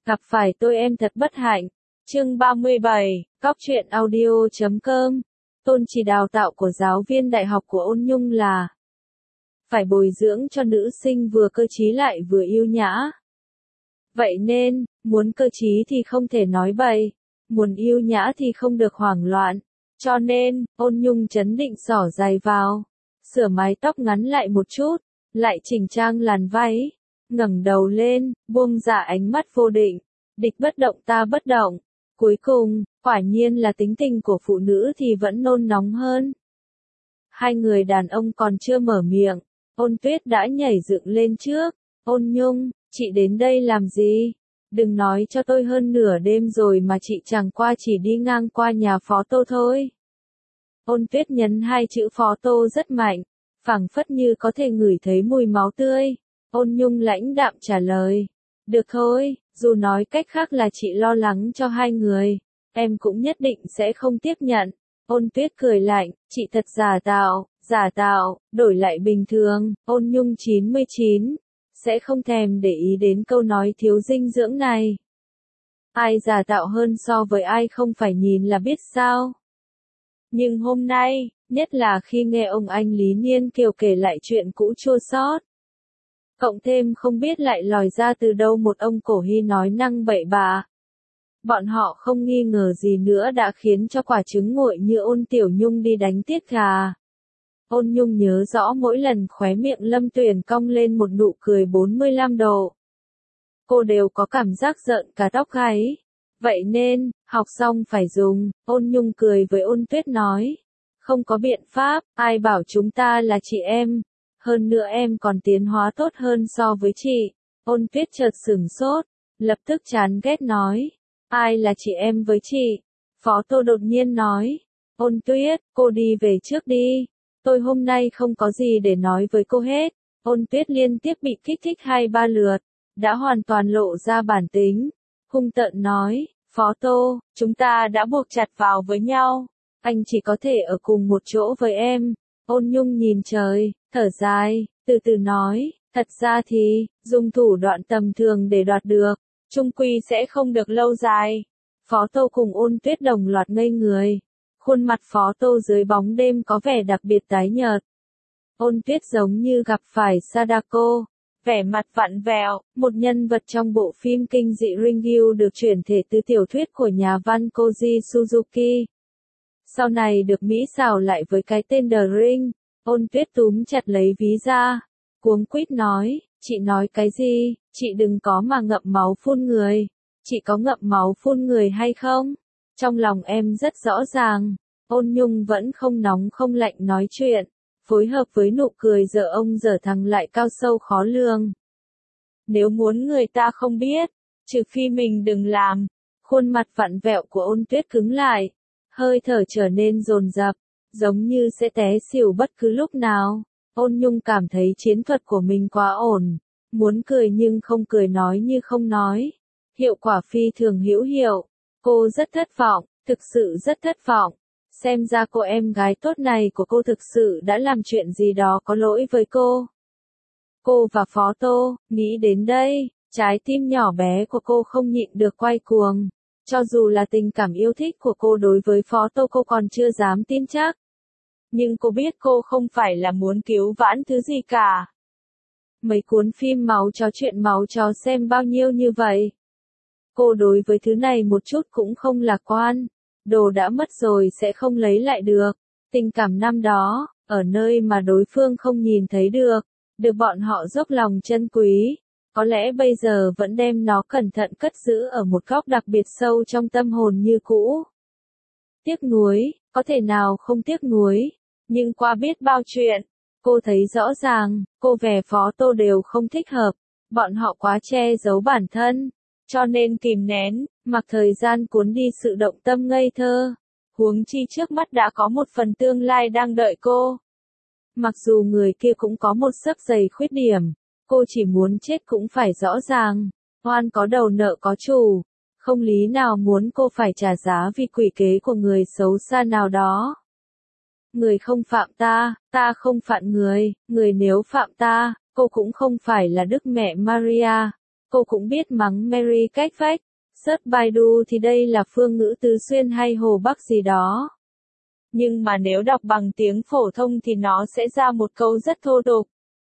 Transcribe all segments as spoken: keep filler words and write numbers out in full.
Gặp phải tôi em thật bất hạnh. Chương ba mươi bảy, Cóc truyện audio chấm com. Tôn chỉ đào tạo của giáo viên đại học của Ôn Nhung là phải bồi dưỡng cho nữ sinh vừa cơ trí lại vừa yêu nhã. Vậy nên, muốn cơ trí thì không thể nói bậy, muốn yêu nhã thì không được hoảng loạn. Cho nên, Ôn Nhung trấn định xỏ giày vào, sửa mái tóc ngắn lại một chút, lại chỉnh trang làn váy, ngẩng đầu lên, buông ra ánh mắt vô định, địch bất động ta bất động. Cuối cùng, quả nhiên là tính tình của phụ nữ thì vẫn nôn nóng hơn. Hai người đàn ông còn chưa mở miệng, Ôn Tuyết đã nhảy dựng lên trước. Ôn Nhung, chị đến đây làm gì? Đừng nói cho tôi hơn nửa đêm rồi mà chị chẳng qua chỉ đi ngang qua nhà Phó Tô thôi. Ôn Tuyết nhấn hai chữ Phó Tô rất mạnh, phảng phất như có thể ngửi thấy mùi máu tươi. Ôn Nhung lãnh đạm trả lời. Được thôi, dù nói cách khác là chị lo lắng cho hai người, em cũng nhất định sẽ không tiếp nhận. Ôn Tuyết cười lạnh, chị thật giả tạo, giả tạo, đổi lại bình thường. Ôn Nhung chín mươi chín, sẽ không thèm để ý đến câu nói thiếu dinh dưỡng này. Ai giả tạo hơn so với ai không phải nhìn là biết sao. Nhưng hôm nay, nhất là khi nghe ông anh Lý Niên Kiều kể lại chuyện cũ chua xót, cộng thêm không biết lại lòi ra từ đâu một ông cổ hy nói năng bậy bạ, bọn họ không nghi ngờ gì nữa đã khiến cho quả trứng nguội như Ôn Tiểu Nhung đi đánh tiết gà. Ôn Nhung nhớ rõ mỗi lần khóe miệng Lâm Tuyền cong lên một nụ cười bốn mươi lăm độ, cô đều có cảm giác rợn cả tóc gáy. Vậy nên, học xong phải dùng. Ôn Nhung cười với Ôn Tuyết nói. Không có biện pháp, ai bảo chúng ta là chị em. Hơn nữa em còn tiến hóa tốt hơn so với chị. Ôn Tuyết chợt sửng sốt, lập tức chán ghét nói. Ai là chị em với chị? Phó Tô đột nhiên nói. Ôn Tuyết, cô đi về trước đi. Tôi hôm nay không có gì để nói với cô hết. Ôn Tuyết liên tiếp bị kích thích hai ba lượt, đã hoàn toàn lộ ra bản tính. Hung tợn nói, Phó Tô, chúng ta đã buộc chặt vào với nhau. Anh chỉ có thể ở cùng một chỗ với em. Ôn Nhung nhìn trời, thở dài, từ từ nói, thật ra thì, dùng thủ đoạn tầm thường để đoạt được, chung quy sẽ không được lâu dài. Phó Tô cùng Ôn Tuyết đồng loạt ngây người. Khuôn mặt Phó Tô dưới bóng đêm có vẻ đặc biệt tái nhợt. Ôn Tuyết giống như gặp phải Sadako, vẻ mặt vặn vẹo, một nhân vật trong bộ phim kinh dị Ringu được chuyển thể từ tiểu thuyết của nhà văn Koji Suzuki. Sau này được Mỹ xào lại với cái tên The Ring. Ôn Tuyết túm chặt lấy ví ra, cuống quýt nói, chị nói cái gì, chị đừng có mà ngậm máu phun người. Chị có ngậm máu phun người hay không? Trong lòng em rất rõ ràng. Ôn Nhung vẫn không nóng không lạnh nói chuyện, phối hợp với nụ cười dở ông dở thằng lại cao sâu khó lường. Nếu muốn người ta không biết, trừ phi mình đừng làm. Khuôn mặt vặn vẹo của Ôn Tuyết cứng lại, hơi thở trở nên dồn dập, giống như sẽ té xỉu bất cứ lúc nào. Ôn Nhung cảm thấy chiến thuật của mình quá ổn, muốn cười nhưng không cười, nói như không nói. Hiệu quả phi thường hữu hiệu. Cô rất thất vọng, thực sự rất thất vọng. Xem ra cô em gái tốt này của cô thực sự đã làm chuyện gì đó có lỗi với cô. Cô và Phó Tô, nghĩ đến đây, trái tim nhỏ bé của cô không nhịn được quay cuồng. Cho dù là tình cảm yêu thích của cô đối với Phó Tô cô còn chưa dám tin chắc. Nhưng cô biết cô không phải là muốn cứu vãn thứ gì cả. Mấy cuốn phim máu chó, chuyện máu chó xem bao nhiêu như vậy. Cô đối với thứ này một chút cũng không lạc quan. Đồ đã mất rồi sẽ không lấy lại được. Tình cảm năm đó, ở nơi mà đối phương không nhìn thấy được, được bọn họ dốc lòng trân quý, có lẽ bây giờ vẫn đem nó cẩn thận cất giữ ở một góc đặc biệt sâu trong tâm hồn như cũ. Tiếc nuối, có thể nào không tiếc nuối, nhưng qua biết bao chuyện, cô thấy rõ ràng, cô và Phó Tô đều không thích hợp, bọn họ quá che giấu bản thân, cho nên kìm nén, mặc thời gian cuốn đi sự động tâm ngây thơ. Huống chi trước mắt đã có một phần tương lai đang đợi cô. Mặc dù người kia cũng có một xấp dày khuyết điểm, cô chỉ muốn chết cũng phải rõ ràng. Oan có đầu nợ có chủ, không lý nào muốn cô phải trả giá vì quỷ kế của người xấu xa nào đó. Người không phạm ta, ta không phạm người, người nếu phạm ta, cô cũng không phải là Đức Mẹ Maria. Cô cũng biết mắng Mary cách vách. Search Baidu thì đây là phương ngữ Tứ Xuyên hay Hồ Bắc gì đó. Nhưng mà nếu đọc bằng tiếng phổ thông thì nó sẽ ra một câu rất thô tục.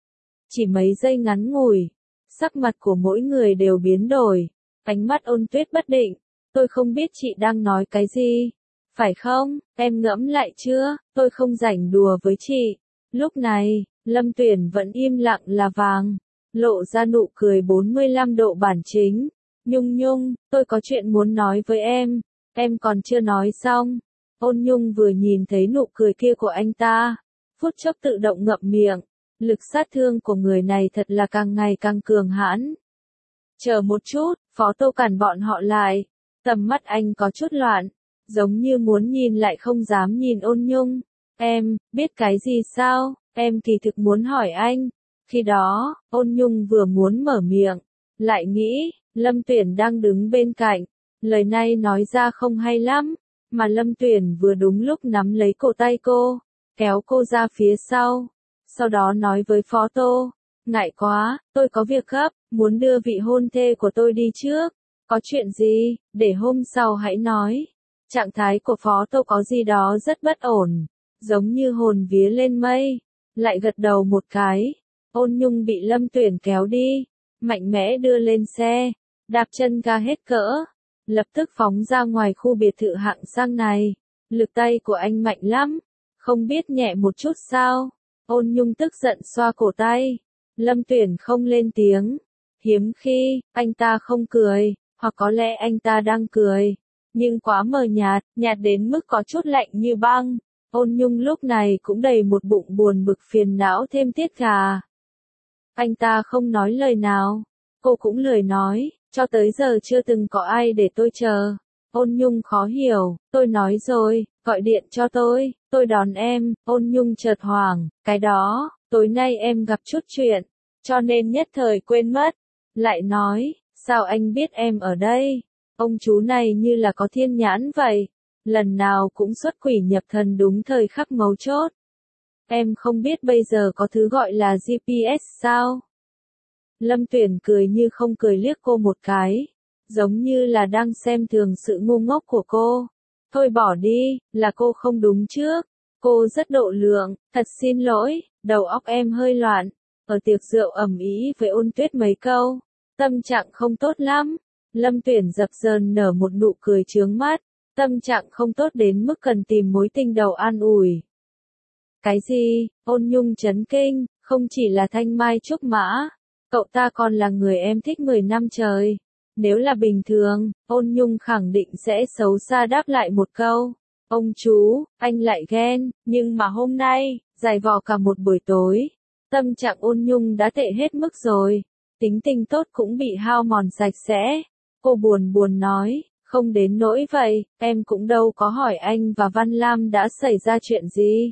Chỉ mấy giây ngắn ngủi, sắc mặt của mỗi người đều biến đổi, ánh mắt Ôn Tuyết bất định. Tôi không biết chị đang nói cái gì. Phải không, em ngẫm lại chưa, tôi không rảnh đùa với chị. Lúc này, Lâm Tuyển vẫn im lặng là vàng, lộ ra nụ cười bốn mươi lăm độ bản chính. Nhung Nhung, tôi có chuyện muốn nói với em, em còn chưa nói xong. Ôn Nhung vừa nhìn thấy nụ cười kia của anh ta, phút chốc tự động ngậm miệng, lực sát thương của người này thật là càng ngày càng cường hãn. Chờ một chút, Phó Tô cản bọn họ lại, tầm mắt anh có chút loạn, giống như muốn nhìn lại không dám nhìn Ôn Nhung. Em, biết cái gì sao, em kỳ thực muốn hỏi anh. Khi đó, Ôn Nhung vừa muốn mở miệng, lại nghĩ, Lâm Tuyển đang đứng bên cạnh, lời này nói ra không hay lắm, mà Lâm Tuyển vừa đúng lúc nắm lấy cổ tay cô, kéo cô ra phía sau, sau đó nói với Phó Tô, ngại quá, tôi có việc gấp, muốn đưa vị hôn thê của tôi đi trước, có chuyện gì, để hôm sau hãy nói. Trạng thái của Phó Tô có gì đó rất bất ổn, giống như hồn vía lên mây, lại gật đầu một cái. Ôn Nhung bị Lâm Tuyển kéo đi, mạnh mẽ đưa lên xe, đạp chân ga hết cỡ, lập tức phóng ra ngoài khu biệt thự hạng sang này. Lực tay của anh mạnh lắm, không biết nhẹ một chút sao? Ôn Nhung tức giận xoa cổ tay. Lâm Tuyển không lên tiếng. Hiếm khi, anh ta không cười, hoặc có lẽ anh ta đang cười, nhưng quá mờ nhạt, nhạt đến mức có chút lạnh như băng. Ôn Nhung lúc này cũng đầy một bụng buồn bực phiền não thêm tiết gà. Anh ta không nói lời nào, cô cũng lười nói, cho tới giờ chưa từng có ai để tôi chờ. Ôn Nhung khó hiểu, tôi nói rồi, gọi điện cho tôi, tôi đón em. Ôn Nhung chợt hoảng, cái đó, tối nay em gặp chút chuyện, cho nên nhất thời quên mất. Lại nói, sao anh biết em ở đây? Ông chú này như là có thiên nhãn vậy, lần nào cũng xuất quỷ nhập thần đúng thời khắc mấu chốt. Em không biết bây giờ có thứ gọi là giê pê ét sao? Lâm Tuyển cười như không cười liếc cô một cái, giống như là đang xem thường sự ngu ngốc của cô. Thôi bỏ đi, là cô không đúng trước. Cô rất độ lượng, thật xin lỗi, đầu óc em hơi loạn. Ở tiệc rượu ầm ĩ với Ôn Tuyết mấy câu, tâm trạng không tốt lắm. Lâm Tuyển dập dờn nở một nụ cười chướng mắt, tâm trạng không tốt đến mức cần tìm mối tình đầu an ủi. Cái gì? Ôn Nhung chấn kinh, không chỉ là Thanh Mai Trúc Mã, cậu ta còn là người em thích mười năm trời. Nếu là bình thường, Ôn Nhung khẳng định sẽ xấu xa đáp lại một câu. Ông chú, anh lại ghen, nhưng mà hôm nay, dài vò cả một buổi tối, tâm trạng Ôn Nhung đã tệ hết mức rồi, tính tình tốt cũng bị hao mòn sạch sẽ. Cô buồn buồn nói, không đến nỗi vậy, em cũng đâu có hỏi anh và Văn Lam đã xảy ra chuyện gì.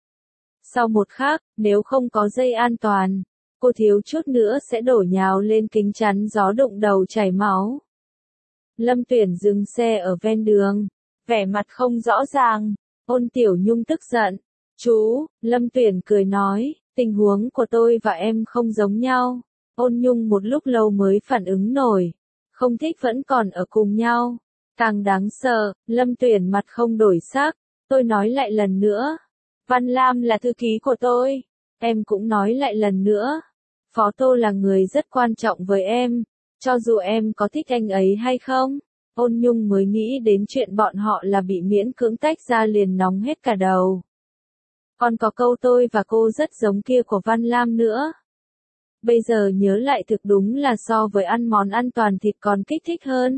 Sau một khắc, nếu không có dây an toàn, cô thiếu chút nữa sẽ đổ nhào lên kính chắn gió đụng đầu chảy máu. Lâm Tuyển dừng xe ở ven đường, vẻ mặt không rõ ràng. Ôn Tiểu Nhung tức giận. Chú, Lâm Tuyển cười nói, tình huống của tôi và em không giống nhau. Ôn Nhung một lúc lâu mới phản ứng nổi. Không thích vẫn còn ở cùng nhau. Càng đáng sợ, Lâm Tuyển mặt không đổi sắc. Tôi nói lại lần nữa. Văn Lam là thư ký của tôi. Em cũng nói lại lần nữa. Phó Tô là người rất quan trọng với em. Cho dù em có thích anh ấy hay không. Ôn Nhung mới nghĩ đến chuyện bọn họ là bị miễn cưỡng tách ra liền nóng hết cả đầu. Còn có câu tôi và cô rất giống kia của Văn Lam nữa. Bây giờ nhớ lại thực đúng là so với ăn món ăn toàn thịt còn kích thích hơn.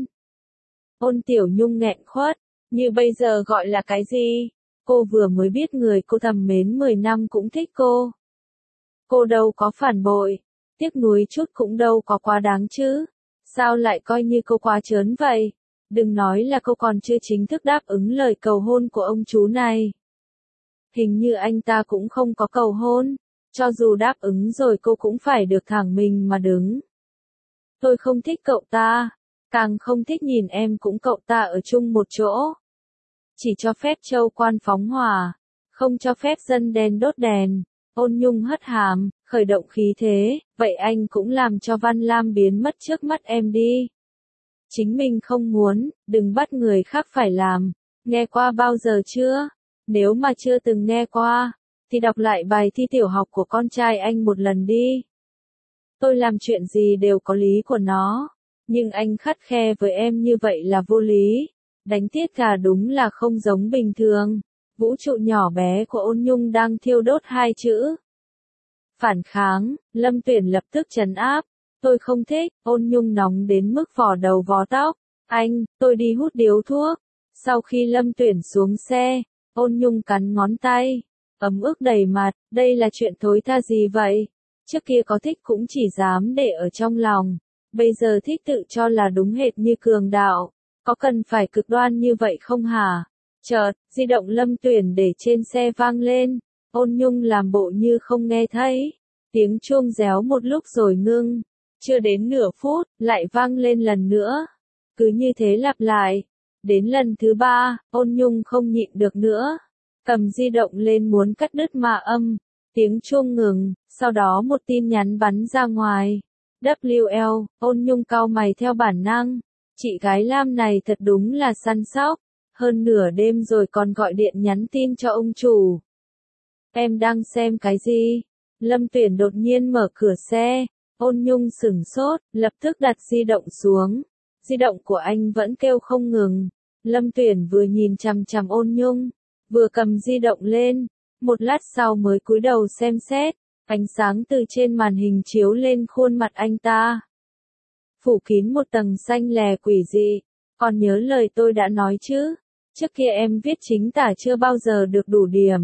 Ôn Tiểu Nhung nghẹn khuất, như bây giờ gọi là cái gì? Cô vừa mới biết người cô thầm mến mười năm cũng thích cô. Cô đâu có phản bội, tiếc nuối chút cũng đâu có quá đáng chứ. Sao lại coi như cô quá trớn vậy? Đừng nói là cô còn chưa chính thức đáp ứng lời cầu hôn của ông chú này. Hình như anh ta cũng không có cầu hôn. Cho dù đáp ứng rồi cô cũng phải được thẳng mình mà đứng. Tôi không thích cậu ta. Càng không thích nhìn em cũng cậu ta ở chung một chỗ. Chỉ cho phép châu quan phóng hỏa. Không cho phép dân đen đốt đèn. Ôn Nhung hất hàm, khởi động khí thế, vậy anh cũng làm cho Văn Lam biến mất trước mắt em đi. Chính mình không muốn, đừng bắt người khác phải làm. Nghe qua bao giờ chưa? Nếu mà chưa từng nghe qua, thì đọc lại bài thi tiểu học của con trai anh một lần đi. Tôi làm chuyện gì đều có lý của nó, nhưng anh khắt khe với em như vậy là vô lý. Đánh tiết gà đúng là không giống bình thường. Vũ trụ nhỏ bé của Ôn Nhung đang thiêu đốt hai chữ. Phản kháng, Lâm Tuyển lập tức trấn áp. Tôi không thích, Ôn Nhung nóng đến mức vò đầu vò tóc. Anh, tôi đi hút điếu thuốc. Sau khi Lâm Tuyển xuống xe, Ôn Nhung cắn ngón tay. Ấm ức đầy mặt, đây là chuyện thối tha gì vậy? Trước kia có thích cũng chỉ dám để ở trong lòng. Bây giờ thích tự cho là đúng hệt như cường đạo. Có cần phải cực đoan như vậy không hả? Chợt, di động Lâm Tuyển để trên xe vang lên. Ôn Nhung làm bộ như không nghe thấy. Tiếng chuông réo một lúc rồi ngưng. Chưa đến nửa phút, lại vang lên lần nữa. Cứ như thế lặp lại. Đến lần thứ ba, Ôn Nhung không nhịn được nữa. Cầm di động lên muốn cắt đứt mà âm. Tiếng chuông ngừng, sau đó một tin nhắn bắn ra ngoài. vê kép lờ, Ôn Nhung cau mày theo bản năng. Chị gái Lam này thật đúng là săn sóc. Hơn nửa đêm rồi còn gọi điện nhắn tin cho ông chủ. Em đang xem cái gì? Lâm Tuyển đột nhiên mở cửa xe. Ôn Nhung sửng sốt, lập tức đặt di động xuống. Di động của anh vẫn kêu không ngừng. Lâm Tuyển vừa nhìn chằm chằm Ôn Nhung, vừa cầm di động lên. Một lát sau mới cúi đầu xem xét. Ánh sáng từ trên màn hình chiếu lên khuôn mặt anh ta. Phủ kín một tầng xanh lè quỷ dị. Còn nhớ lời tôi đã nói chứ? Trước kia em viết chính tả chưa bao giờ được đủ điểm.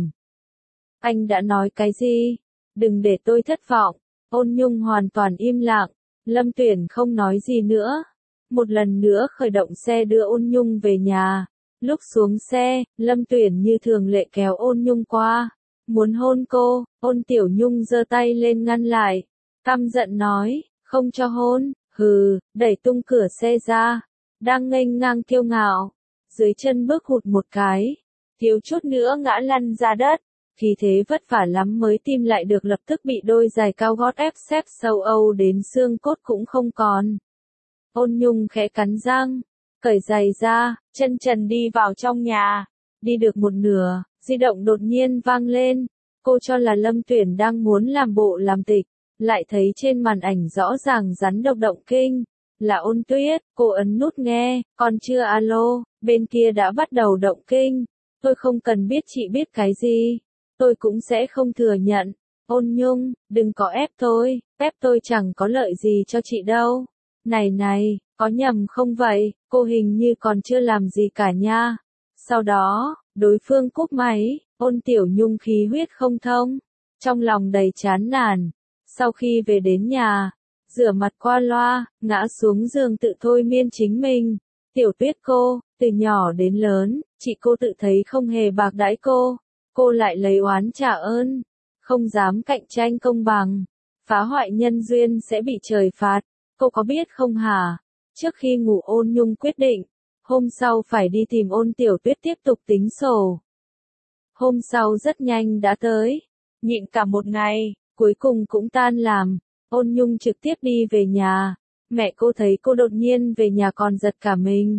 Anh đã nói cái gì? Đừng để tôi thất vọng. Ôn Nhung hoàn toàn im lặng. Lâm Tuyển không nói gì nữa. Một lần nữa khởi động xe đưa Ôn Nhung về nhà. Lúc xuống xe, Lâm Tuyển như thường lệ kéo Ôn Nhung qua. Muốn hôn cô, Ôn Tiểu Nhung giơ tay lên ngăn lại. Căm giận nói, không cho hôn, hừ, đẩy tung cửa xe ra. Đang nghênh ngang kiêu ngạo. Dưới chân bước hụt một cái. Thiếu chút nữa ngã lăn ra đất. Khi thế vất vả lắm mới tìm lại được lập tức bị đôi giày cao gót ép xếp sâu âu đến xương cốt cũng không còn. Ôn Nhung khẽ cắn răng, cởi giày ra, chân trần đi vào trong nhà. Đi được một nửa, di động đột nhiên vang lên. Cô cho là Lâm Tuyển đang muốn làm bộ làm tịch, lại thấy trên màn ảnh rõ ràng rắn độc động kinh. Là Ôn Tuyết, cô ấn nút nghe, còn chưa alo, bên kia đã bắt đầu động kinh. Tôi không cần biết chị biết cái gì. Tôi cũng sẽ không thừa nhận. Ôn Nhung, đừng có ép tôi, ép tôi chẳng có lợi gì cho chị đâu. Này này, có nhầm không vậy, cô hình như còn chưa làm gì cả nha. Sau đó, đối phương cúp máy, Ôn Tiểu Nhung khí huyết không thông, trong lòng đầy chán nản. Sau khi về đến nhà, rửa mặt qua loa, ngã xuống giường tự thôi miên chính mình. Tiểu Tuyết cô, từ nhỏ đến lớn, chị cô tự thấy không hề bạc đãi cô. Cô lại lấy oán trả ơn, không dám cạnh tranh công bằng, phá hoại nhân duyên sẽ bị trời phạt, cô có biết không hả? Trước khi ngủ Ôn Nhung quyết định, hôm sau phải đi tìm Ôn Tiểu Tuyết tiếp tục tính sổ. Hôm sau rất nhanh đã tới, nhịn cả một ngày, cuối cùng cũng tan làm, Ôn Nhung trực tiếp đi về nhà, mẹ cô thấy cô đột nhiên về nhà còn giật cả mình.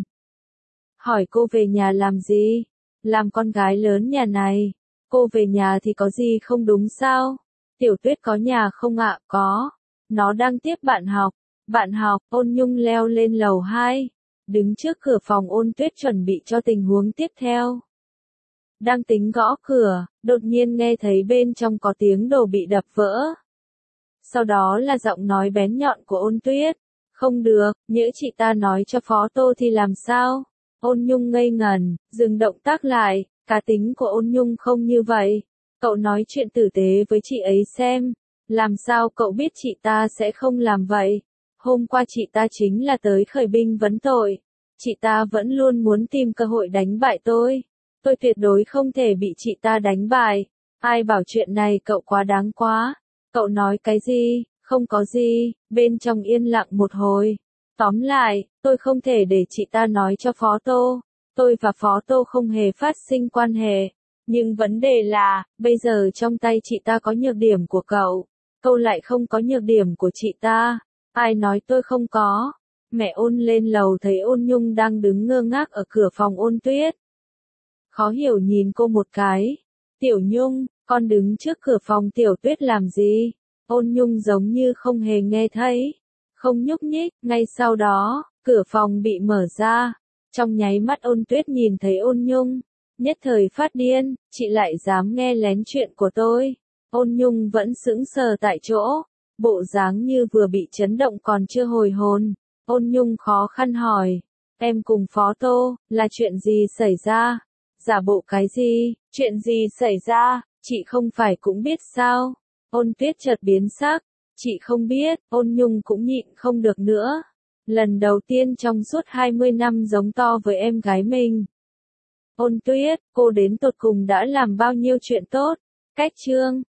Hỏi cô về nhà làm gì? Làm con gái lớn nhà này. Cô về nhà thì có gì không đúng sao? Tiểu Tuyết có nhà không ạ? Có. Nó đang tiếp bạn học. Bạn học, Ôn Nhung leo lên lầu hai. Đứng trước cửa phòng Ôn Tuyết chuẩn bị cho tình huống tiếp theo. Đang tính gõ cửa, đột nhiên nghe thấy bên trong có tiếng đồ bị đập vỡ. Sau đó là giọng nói bén nhọn của Ôn Tuyết. Không được, nhỡ chị ta nói cho Phó Tô thì làm sao? Ôn Nhung ngây ngẩn, dừng động tác lại. Cá tính của Ôn Nhung không như vậy. Cậu nói chuyện tử tế với chị ấy xem. Làm sao cậu biết chị ta sẽ không làm vậy? Hôm qua chị ta chính là tới khởi binh vấn tội. Chị ta vẫn luôn muốn tìm cơ hội đánh bại tôi. Tôi tuyệt đối không thể bị chị ta đánh bại. Ai bảo chuyện này cậu quá đáng quá. Cậu nói cái gì? Không có gì. Bên trong yên lặng một hồi. Tóm lại, tôi không thể để chị ta nói cho Phó Tô. Tôi và Phó Tô không hề phát sinh quan hệ. Nhưng vấn đề là, bây giờ trong tay chị ta có nhược điểm của cậu. câu lại không có nhược điểm của chị ta. Ai nói tôi không có? Mẹ Ôn lên lầu thấy Ôn Nhung đang đứng ngơ ngác ở cửa phòng Ôn Tuyết. Khó hiểu nhìn cô một cái. Tiểu Nhung, con đứng trước cửa phòng Tiểu Tuyết làm gì? Ôn Nhung giống như không hề nghe thấy. Không nhúc nhích, ngay sau đó, cửa phòng bị mở ra. Trong nháy mắt Ôn Tuyết nhìn thấy Ôn Nhung. Nhất thời phát điên, chị lại dám nghe lén chuyện của tôi. Ôn Nhung vẫn sững sờ tại chỗ. Bộ dáng như vừa bị chấn động còn chưa hồi hồn. Ôn Nhung khó khăn hỏi. Em cùng Phó Tô, là chuyện gì xảy ra? Giả bộ cái gì? Chuyện gì xảy ra? Chị không phải cũng biết sao? Ôn Tuyết chợt biến sắc. Chị không biết, Ôn Nhung cũng nhịn không được nữa. Lần đầu tiên trong suốt hai mươi năm giống to với em gái mình. Ôn Tuyết, cô đến tột cùng đã làm bao nhiêu chuyện tốt? Cách chương